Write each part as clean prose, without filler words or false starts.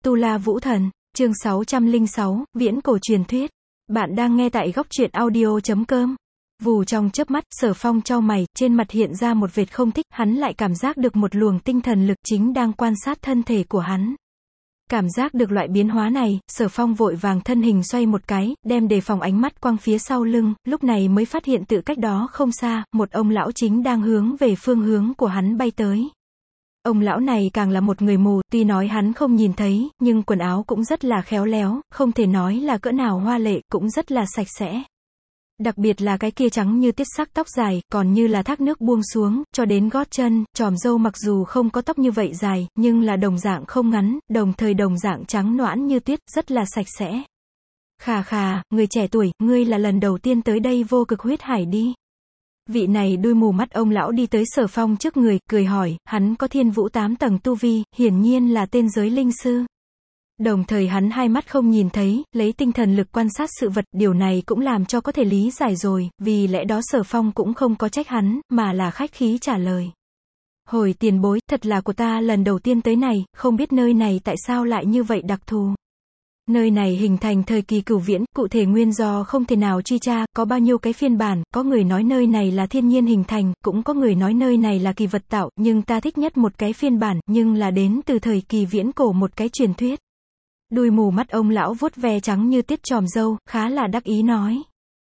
Tu La Vũ Thần, chương 606, Viễn Cổ Truyền Thuyết. Bạn đang nghe tại góc truyện audio.com. Vù trong chớp mắt, Sở Phong chau mày, trên mặt hiện ra một vệt không thích, hắn lại cảm giác được một luồng tinh thần lực chính đang quan sát thân thể của hắn. Cảm giác được loại biến hóa này, Sở Phong vội vàng thân hình xoay một cái, đem đề phòng ánh mắt quăng phía sau lưng, lúc này mới phát hiện tự cách đó không xa, một ông lão chính đang hướng về phương hướng của hắn bay tới. Ông lão này càng là một người mù, tuy nói hắn không nhìn thấy, nhưng quần áo cũng rất là khéo léo, không thể nói là cỡ nào hoa lệ, cũng rất là sạch sẽ. Đặc biệt là cái kia trắng như tiết sắc tóc dài, còn như là thác nước buông xuống, cho đến gót chân, chòm râu mặc dù không có tóc như vậy dài, nhưng là đồng dạng không ngắn, đồng thời đồng dạng trắng nõn như tuyết, rất là sạch sẽ. Khà khà, người trẻ tuổi, ngươi là lần đầu tiên tới đây Vô Cực Huyết Hải đi. Vị này đuôi mù mắt ông lão đi tới Sở Phong trước người, cười hỏi, hắn có thiên vũ 8 tầng tu vi, hiển nhiên là tên giới linh sư. Đồng thời hắn hai mắt không nhìn thấy, lấy tinh thần lực quan sát sự vật, điều này cũng làm cho có thể lý giải rồi, vì lẽ đó Sở Phong cũng không có trách hắn, mà là khách khí trả lời. Hồi tiền bối, thật là của ta lần đầu tiên tới này, không biết nơi này tại sao lại như vậy đặc thù. Nơi này hình thành thời kỳ cửu viễn, cụ thể nguyên do không thể nào truy tra, có bao nhiêu cái phiên bản, có người nói nơi này là thiên nhiên hình thành, cũng có người nói nơi này là kỳ vật tạo, nhưng ta thích nhất một cái phiên bản, nhưng là đến từ thời kỳ viễn cổ một cái truyền thuyết. Đuôi mù mắt ông lão vuốt ve trắng như tiết chòm râu, khá là đắc ý nói.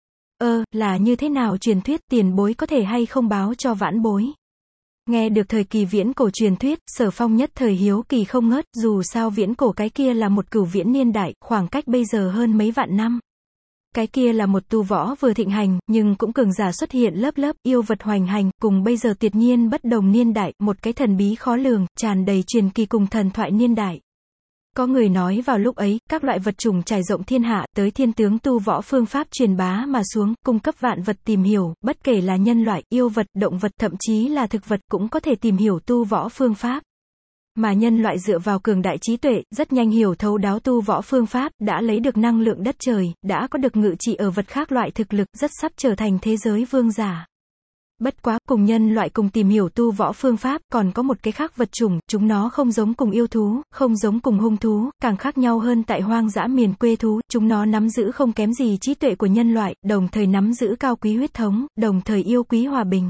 Là như thế nào truyền thuyết, tiền bối có thể hay không báo cho vãn bối. Nghe được thời kỳ viễn cổ truyền thuyết, Sở Phong nhất thời hiếu kỳ không ngớt, dù sao viễn cổ cái kia là một cửu viễn niên đại, khoảng cách bây giờ hơn mấy vạn năm. Cái kia là một tu võ vừa thịnh hành, nhưng cũng cường giả xuất hiện lớp lớp, yêu vật hoành hành, cùng bây giờ tuyệt nhiên bất đồng niên đại, một cái thần bí khó lường, tràn đầy truyền kỳ cùng thần thoại niên đại. Có người nói vào lúc ấy, các loại vật chủng trải rộng thiên hạ, tới thiên tướng tu võ phương pháp truyền bá mà xuống, cung cấp vạn vật tìm hiểu, bất kể là nhân loại, yêu vật, động vật, thậm chí là thực vật cũng có thể tìm hiểu tu võ phương pháp. Mà nhân loại dựa vào cường đại trí tuệ, rất nhanh hiểu thấu đáo tu võ phương pháp, đã lấy được năng lượng đất trời, đã có được ngự trị ở vật khác loại thực lực, rất sắp trở thành thế giới vương giả. Bất quá, cùng nhân loại cùng tìm hiểu tu võ phương pháp, còn có một cái khác vật chủng, chúng nó không giống cùng yêu thú, không giống cùng hung thú, càng khác nhau hơn tại hoang dã miền quê thú, chúng nó nắm giữ không kém gì trí tuệ của nhân loại, đồng thời nắm giữ cao quý huyết thống, đồng thời yêu quý hòa bình.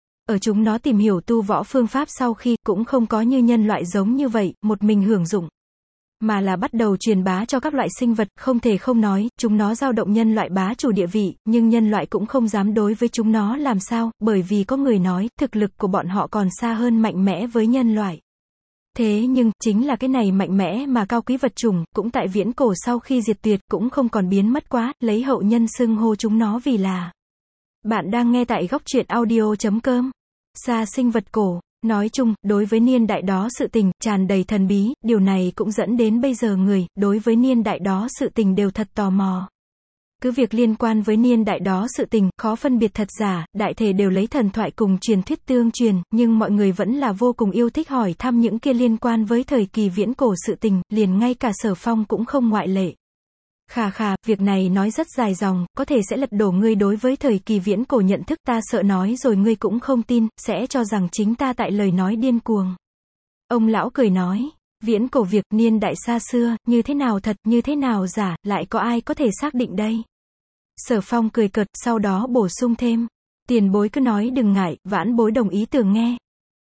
Ở chúng nó tìm hiểu tu võ phương pháp sau khi, cũng không có như nhân loại giống như vậy, một mình hưởng dụng. Mà là bắt đầu truyền bá cho các loại sinh vật, không thể không nói, chúng nó dao động nhân loại bá chủ địa vị, nhưng nhân loại cũng không dám đối với chúng nó làm sao, bởi vì có người nói, thực lực của bọn họ còn xa hơn mạnh mẽ với nhân loại. Thế nhưng, chính là cái này mạnh mẽ mà cao quý vật chủng, cũng tại viễn cổ sau khi diệt tuyệt, cũng không còn biến mất quá, lấy hậu nhân xưng hô chúng nó vì là. Bạn đang nghe tại góc truyện audio.com. Xa sinh vật cổ. Nói chung, đối với niên đại đó sự tình, tràn đầy thần bí, điều này cũng dẫn đến bây giờ người, đối với niên đại đó sự tình đều thật tò mò. Cứ việc liên quan với niên đại đó sự tình, khó phân biệt thật giả, đại thể đều lấy thần thoại cùng truyền thuyết tương truyền, nhưng mọi người vẫn là vô cùng yêu thích hỏi thăm những kia liên quan với thời kỳ viễn cổ sự tình, liền ngay cả Sở Phong cũng không ngoại lệ. Khà, việc này nói rất dài dòng, có thể sẽ lật đổ ngươi đối với thời kỳ viễn cổ nhận thức, ta sợ nói rồi ngươi cũng không tin, sẽ cho rằng chính ta tại lời nói điên cuồng. Ông lão cười nói, viễn cổ việc niên đại xa xưa, như thế nào thật, như thế nào giả, lại có ai có thể xác định đây? Sở Phong cười cợt, sau đó bổ sung thêm, tiền bối cứ nói đừng ngại, vãn bối đồng ý tưởng nghe.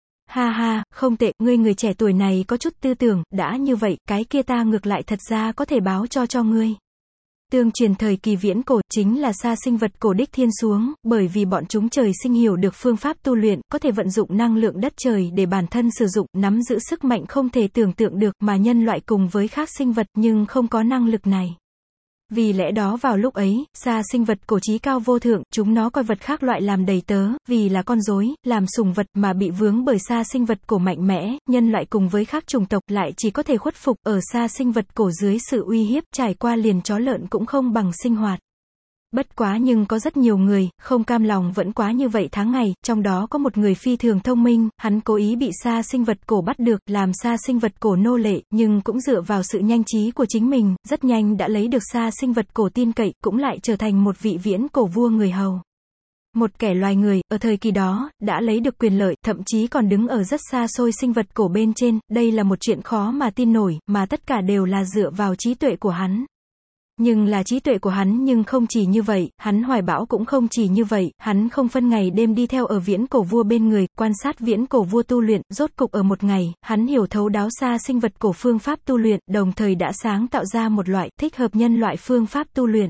Ha, không tệ, ngươi người trẻ tuổi này có chút tư tưởng, đã như vậy, cái kia ta ngược lại thật ra có thể báo cho ngươi. Tương truyền thời kỳ viễn cổ, chính là xa sinh vật cổ đích thiên xuống, bởi vì bọn chúng trời sinh hiểu được phương pháp tu luyện, có thể vận dụng năng lượng đất trời để bản thân sử dụng, nắm giữ sức mạnh không thể tưởng tượng được, mà nhân loại cùng với khác sinh vật nhưng không có năng lực này. Vì lẽ đó vào lúc ấy, xa sinh vật cổ chí cao vô thượng, chúng nó coi vật khác loại làm đầy tớ, vì là con rối, làm sủng vật mà bị vướng bởi xa sinh vật cổ mạnh mẽ, nhân loại cùng với khác chủng tộc lại chỉ có thể khuất phục ở xa sinh vật cổ dưới sự uy hiếp, trải qua liền chó lợn cũng không bằng sinh hoạt. Bất quá nhưng có rất nhiều người, không cam lòng vẫn quá như vậy tháng ngày, trong đó có một người phi thường thông minh, hắn cố ý bị xa sinh vật cổ bắt được, làm xa sinh vật cổ nô lệ, nhưng cũng dựa vào sự nhanh trí của chính mình, rất nhanh đã lấy được xa sinh vật cổ tin cậy, cũng lại trở thành một vị viễn cổ vua người hầu. Một kẻ loài người, ở thời kỳ đó, đã lấy được quyền lợi, thậm chí còn đứng ở rất xa xôi sinh vật cổ bên trên, đây là một chuyện khó mà tin nổi, mà tất cả đều là dựa vào trí tuệ của hắn. Nhưng là trí tuệ của hắn nhưng không chỉ như vậy, hắn hoài bão cũng không chỉ như vậy, hắn không phân ngày đêm đi theo ở viễn cổ vua bên người, quan sát viễn cổ vua tu luyện, rốt cục ở một ngày, hắn hiểu thấu đáo xa sinh vật cổ phương pháp tu luyện, đồng thời đã sáng tạo ra một loại thích hợp nhân loại phương pháp tu luyện.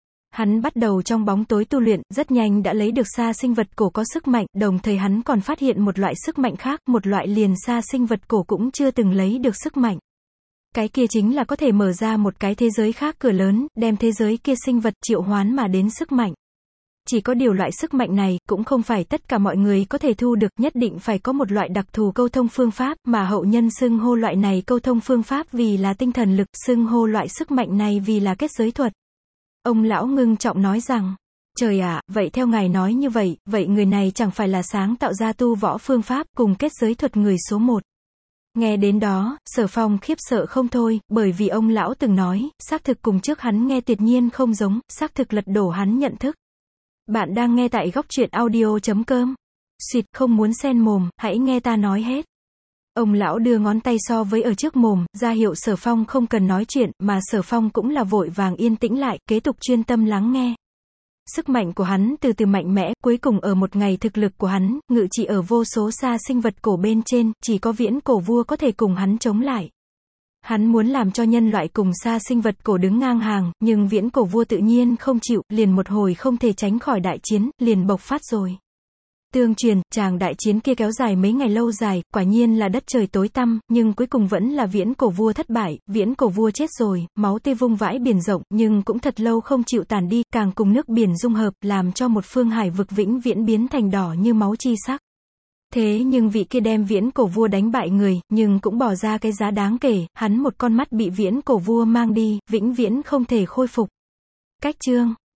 Hắn bắt đầu trong bóng tối tu luyện, rất nhanh đã lấy được xa sinh vật cổ có sức mạnh, đồng thời hắn còn phát hiện một loại sức mạnh khác, một loại liền xa sinh vật cổ cũng chưa từng lấy được sức mạnh. Cái kia chính là có thể mở ra một cái thế giới khác cửa lớn, đem thế giới kia sinh vật triệu hoán mà đến sức mạnh. Chỉ có điều loại sức mạnh này, cũng không phải tất cả mọi người có thể thu được, nhất định phải có một loại đặc thù câu thông phương pháp, mà hậu nhân xưng hô loại này câu thông phương pháp vì là tinh thần lực, xưng hô loại sức mạnh này vì là kết giới thuật. Ông lão ngưng trọng nói rằng, trời ạ, vậy theo ngài nói như vậy, vậy người này chẳng phải là sáng tạo ra tu võ phương pháp, cùng kết giới thuật người số 1. Nghe đến đó, Sở Phong khiếp sợ không thôi, bởi vì ông lão từng nói, xác thực cùng trước hắn nghe tuyệt nhiên không giống, xác thực lật đổ hắn nhận thức. Bạn đang nghe tại góc truyện audio.com. Xịt, không muốn xen mồm, hãy nghe ta nói hết. Ông lão đưa ngón tay so với ở trước mồm, ra hiệu Sở Phong không cần nói chuyện, mà Sở Phong cũng là vội vàng yên tĩnh lại, kế tục chuyên tâm lắng nghe. Sức mạnh của hắn từ từ mạnh mẽ, cuối cùng ở một ngày thực lực của hắn, ngự trị ở vô số xa sinh vật cổ bên trên, chỉ có viễn cổ vua có thể cùng hắn chống lại. Hắn muốn làm cho nhân loại cùng xa sinh vật cổ đứng ngang hàng, nhưng viễn cổ vua tự nhiên không chịu, liền một hồi không thể tránh khỏi đại chiến, liền bộc phát rồi. Tương truyền, tràng đại chiến kia kéo dài mấy ngày lâu dài, quả nhiên là đất trời tối tăm, nhưng cuối cùng vẫn là viễn cổ vua thất bại, viễn cổ vua chết rồi, máu tươi vung vãi biển rộng, nhưng cũng thật lâu không chịu tàn đi, càng cùng nước biển dung hợp, làm cho một phương hải vực vĩnh viễn biến thành đỏ như máu chi sắc. Thế nhưng vị kia đem viễn cổ vua đánh bại người, nhưng cũng bỏ ra cái giá đáng kể, hắn một con mắt bị viễn cổ vua mang đi, vĩnh viễn không thể khôi phục. Cách chương